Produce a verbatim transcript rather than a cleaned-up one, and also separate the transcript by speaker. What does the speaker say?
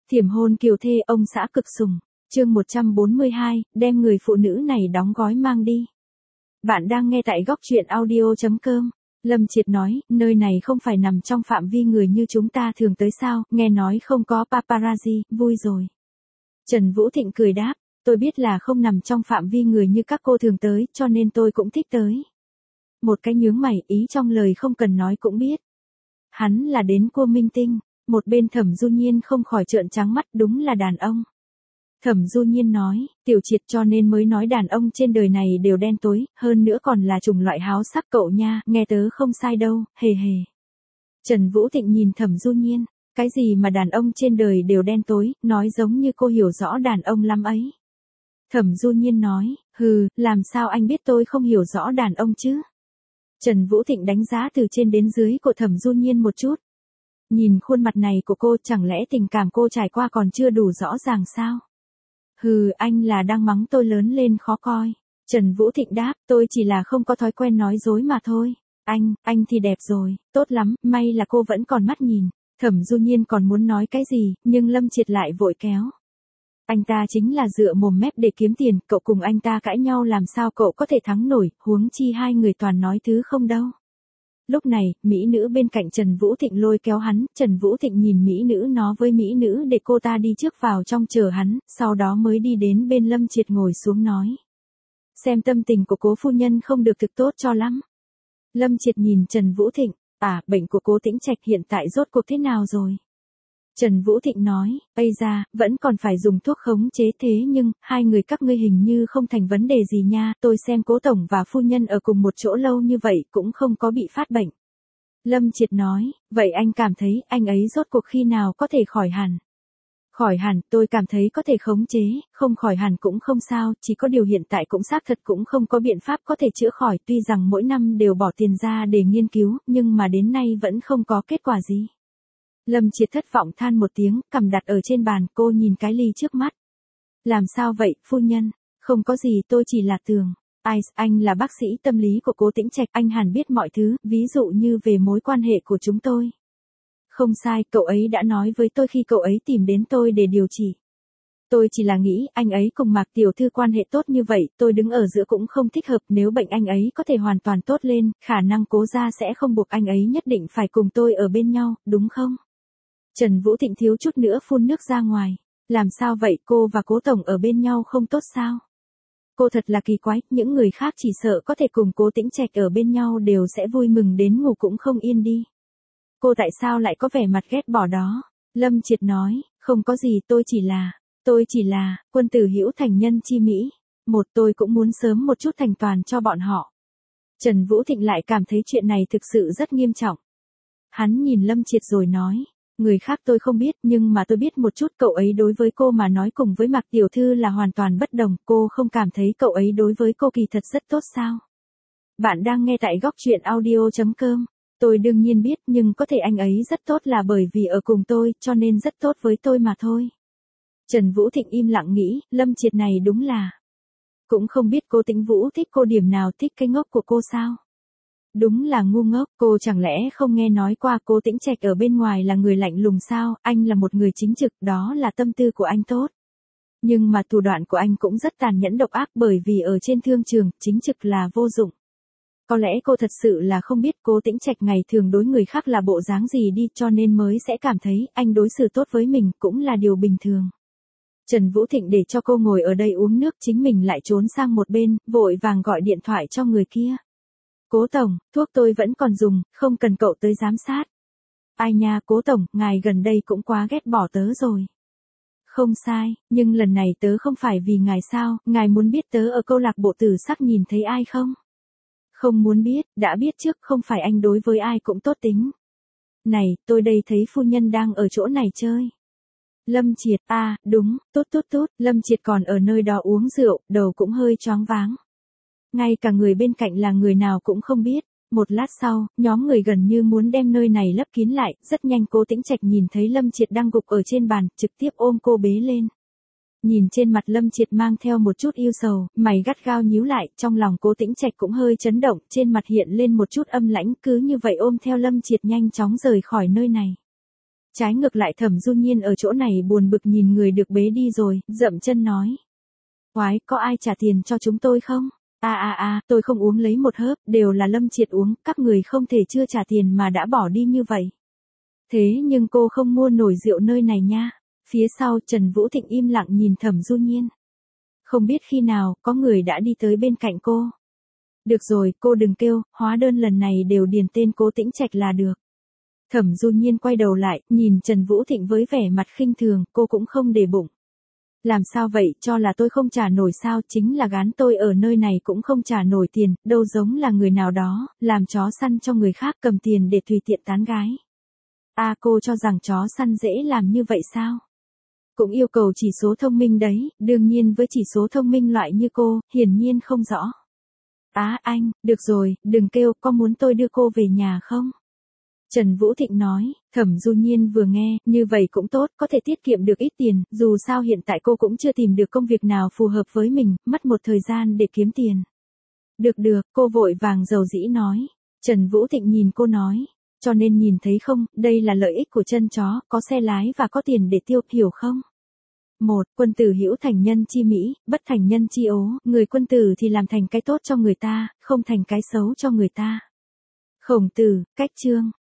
Speaker 1: Thiểm hôn kiều thê ông xã cực sủng, chương một trăm bốn mươi hai, đem người phụ nữ này đóng gói mang đi. Bạn đang nghe tại góc truyện audio chấm com. Lâm Triệt nói, nơi này không phải nằm trong phạm vi người như chúng ta thường tới sao, nghe nói không có paparazzi, vui rồi. Trần Vũ Thịnh cười đáp, tôi biết là không nằm trong phạm vi người như các cô thường tới, cho nên tôi cũng thích tới. Một cái nhướng mày, ý trong lời không cần nói cũng biết. Hắn là đến cua minh tinh. Một bên Thẩm Du Nhiên không khỏi trợn trắng mắt, đúng là đàn ông. Thẩm Du Nhiên nói, Tiểu Triệt cho nên mới nói đàn ông trên đời này đều đen tối, hơn nữa còn là chủng loại háo sắc cậu nha, nghe tớ không sai đâu, hề hề. Trần Vũ Thịnh nhìn Thẩm Du Nhiên, cái gì mà đàn ông trên đời đều đen tối, nói giống như cô hiểu rõ đàn ông lắm ấy. Thẩm Du Nhiên nói, hừ, làm sao anh biết tôi không hiểu rõ đàn ông chứ? Trần Vũ Thịnh đánh giá từ trên đến dưới của Thẩm Du Nhiên một chút. Nhìn khuôn mặt này của cô, chẳng lẽ tình cảm cô trải qua còn chưa đủ rõ ràng sao? Hừ, anh là đang mắng tôi lớn lên khó coi. Trần Vũ Thịnh đáp, tôi chỉ là không có thói quen nói dối mà thôi. Anh, anh thì đẹp rồi, tốt lắm, may là cô vẫn còn mắt nhìn. Thẩm Du Nhiên còn muốn nói cái gì, nhưng Lâm Triệt lại vội kéo. Anh ta chính là dựa mồm mép để kiếm tiền, cậu cùng anh ta cãi nhau làm sao cậu có thể thắng nổi, huống chi hai người toàn nói thứ không đâu. Lúc này, mỹ nữ bên cạnh Trần Vũ Thịnh lôi kéo hắn, Trần Vũ Thịnh nhìn mỹ nữ nó với mỹ nữ để cô ta đi trước vào trong chờ hắn, sau đó mới đi đến bên Lâm Triệt ngồi xuống nói. Xem tâm tình của cố phu nhân không được thực tốt cho lắm. Lâm Triệt nhìn Trần Vũ Thịnh, à, bệnh của cố Tĩnh Trạch hiện tại rốt cuộc thế nào rồi? Trần Vũ Thịnh nói, ây da, vẫn còn phải dùng thuốc khống chế thế nhưng, hai người các ngươi hình như không thành vấn đề gì nha, tôi xem cố tổng và phu nhân ở cùng một chỗ lâu như vậy cũng không có bị phát bệnh. Lâm Triệt nói, vậy anh cảm thấy anh ấy rốt cuộc khi nào có thể khỏi hẳn? Khỏi hẳn, tôi cảm thấy có thể khống chế, không khỏi hẳn cũng không sao, chỉ có điều hiện tại cũng xác thật cũng không có biện pháp có thể chữa khỏi, tuy rằng mỗi năm đều bỏ tiền ra để nghiên cứu, nhưng mà đến nay vẫn không có kết quả gì. Lâm Triệt thất vọng than một tiếng, cầm đặt ở trên bàn, cô nhìn cái ly trước mắt. Làm sao vậy, phu nhân? Không có gì, tôi chỉ là tưởng. Ai, anh là bác sĩ tâm lý của cố Tĩnh Trạch, anh hẳn biết mọi thứ, ví dụ như về mối quan hệ của chúng tôi. Không sai, cậu ấy đã nói với tôi khi cậu ấy tìm đến tôi để điều trị. Tôi chỉ là nghĩ, anh ấy cùng Mạc tiểu thư quan hệ tốt như vậy, tôi đứng ở giữa cũng không thích hợp, nếu bệnh anh ấy có thể hoàn toàn tốt lên, khả năng cố gia sẽ không buộc anh ấy nhất định phải cùng tôi ở bên nhau, đúng không? Trần Vũ Thịnh thiếu chút nữa phun nước ra ngoài. Làm sao vậy, cô và cố tổng ở bên nhau không tốt sao? Cô thật là kỳ quái, những người khác chỉ sợ có thể cùng cố Tĩnh Trạch ở bên nhau đều sẽ vui mừng đến ngủ cũng không yên đi. Cô tại sao lại có vẻ mặt ghét bỏ đó? Lâm Triệt nói, không có gì, tôi chỉ là, tôi chỉ là, quân tử hữu thành nhân chi mỹ. Một, tôi cũng muốn sớm một chút thành toàn cho bọn họ. Trần Vũ Thịnh lại cảm thấy chuyện này thực sự rất nghiêm trọng. Hắn nhìn Lâm Triệt rồi nói. Người khác tôi không biết, nhưng mà tôi biết một chút, cậu ấy đối với cô mà nói cùng với Mạc tiểu thư là hoàn toàn bất đồng, cô không cảm thấy cậu ấy đối với cô kỳ thật rất tốt sao? Bạn đang nghe tại góc truyện audio chấm com. Tôi đương nhiên biết, nhưng có thể anh ấy rất tốt là bởi vì ở cùng tôi, cho nên rất tốt với tôi mà thôi. Trần Vũ Thịnh im lặng nghĩ, Lâm Triệt này đúng là. Cũng không biết cô Tĩnh Vũ thích cô điểm nào, thích cái ngốc của cô sao? Đúng là ngu ngốc, cô chẳng lẽ không nghe nói qua cố Tĩnh Trạch ở bên ngoài là người lạnh lùng sao, anh là một người chính trực, đó là tâm tư của anh tốt. Nhưng mà thủ đoạn của anh cũng rất tàn nhẫn độc ác bởi vì ở trên thương trường, chính trực là vô dụng. Có lẽ cô thật sự là không biết cố Tĩnh Trạch ngày thường đối người khác là bộ dáng gì đi cho nên mới sẽ cảm thấy anh đối xử tốt với mình cũng là điều bình thường. Trần Vũ Thịnh để cho cô ngồi ở đây uống nước, chính mình lại trốn sang một bên, vội vàng gọi điện thoại cho người kia. Cố tổng, thuốc tôi vẫn còn dùng, không cần cậu tới giám sát. Ai nha, cố tổng, ngài gần đây cũng quá ghét bỏ tớ rồi. Không sai, nhưng lần này tớ không phải vì ngài sao, ngài muốn biết tớ ở câu lạc bộ tử sắc nhìn thấy ai không? Không muốn biết, đã biết trước, không phải anh đối với ai cũng tốt tính. Này, tôi đây thấy phu nhân đang ở chỗ này chơi. Lâm Triệt, à, đúng, tốt tốt tốt, Lâm Triệt còn ở nơi đó uống rượu, đầu cũng hơi choáng váng. Ngay cả người bên cạnh là người nào cũng không biết. Một lát sau, nhóm người gần như muốn đem nơi này lấp kín lại, rất nhanh cố Tĩnh Trạch nhìn thấy Lâm Triệt đang gục ở trên bàn, trực tiếp ôm cô bế lên. Nhìn trên mặt Lâm Triệt mang theo một chút yêu sầu, mày gắt gao nhíu lại, trong lòng cố Tĩnh Trạch cũng hơi chấn động, trên mặt hiện lên một chút âm lãnh, cứ như vậy ôm theo Lâm Triệt nhanh chóng rời khỏi nơi này. Trái ngược lại Thẩm Du Nhiên ở chỗ này buồn bực nhìn người được bế đi rồi, dậm chân nói. Oái, có ai trả tiền cho chúng tôi không? À à à, tôi không uống lấy một hớp, đều là Lâm Triệt uống, các người không thể chưa trả tiền mà đã bỏ đi như vậy. Thế nhưng cô không mua nổi rượu nơi này nha. Phía sau Trần Vũ Thịnh im lặng nhìn Thẩm Du Nhiên. Không biết khi nào, có người đã đi tới bên cạnh cô. Được rồi, cô đừng kêu, hóa đơn lần này đều điền tên Cố Tĩnh Trạch là được. Thẩm Du Nhiên quay đầu lại, nhìn Trần Vũ Thịnh với vẻ mặt khinh thường, cô cũng không để bụng. Làm sao vậy, cho là tôi không trả nổi sao, chính là gán tôi ở nơi này cũng không trả nổi tiền, đâu giống là người nào đó, làm chó săn cho người khác cầm tiền để tùy tiện tán gái. À cô cho rằng chó săn dễ làm như vậy sao? Cũng yêu cầu chỉ số thông minh đấy, đương nhiên với chỉ số thông minh loại như cô, hiển nhiên không rõ. Á à, anh, được rồi, đừng kêu, có muốn tôi đưa cô về nhà không? Trần Vũ Thịnh nói, Thẩm Du Nhiên vừa nghe, như vậy cũng tốt, có thể tiết kiệm được ít tiền, dù sao hiện tại cô cũng chưa tìm được công việc nào phù hợp với mình, mất một thời gian để kiếm tiền. Được được, cô vội vàng dầu dĩ nói. Trần Vũ Thịnh nhìn cô nói, cho nên nhìn thấy không, đây là lợi ích của chân chó, có xe lái và có tiền để tiêu, hiểu không? Một, quân tử hữu thành nhân chi mỹ, bất thành nhân chi ố, người quân tử thì làm thành cái tốt cho người ta, không thành cái xấu cho người ta. Khổng Tử, Cách Chương.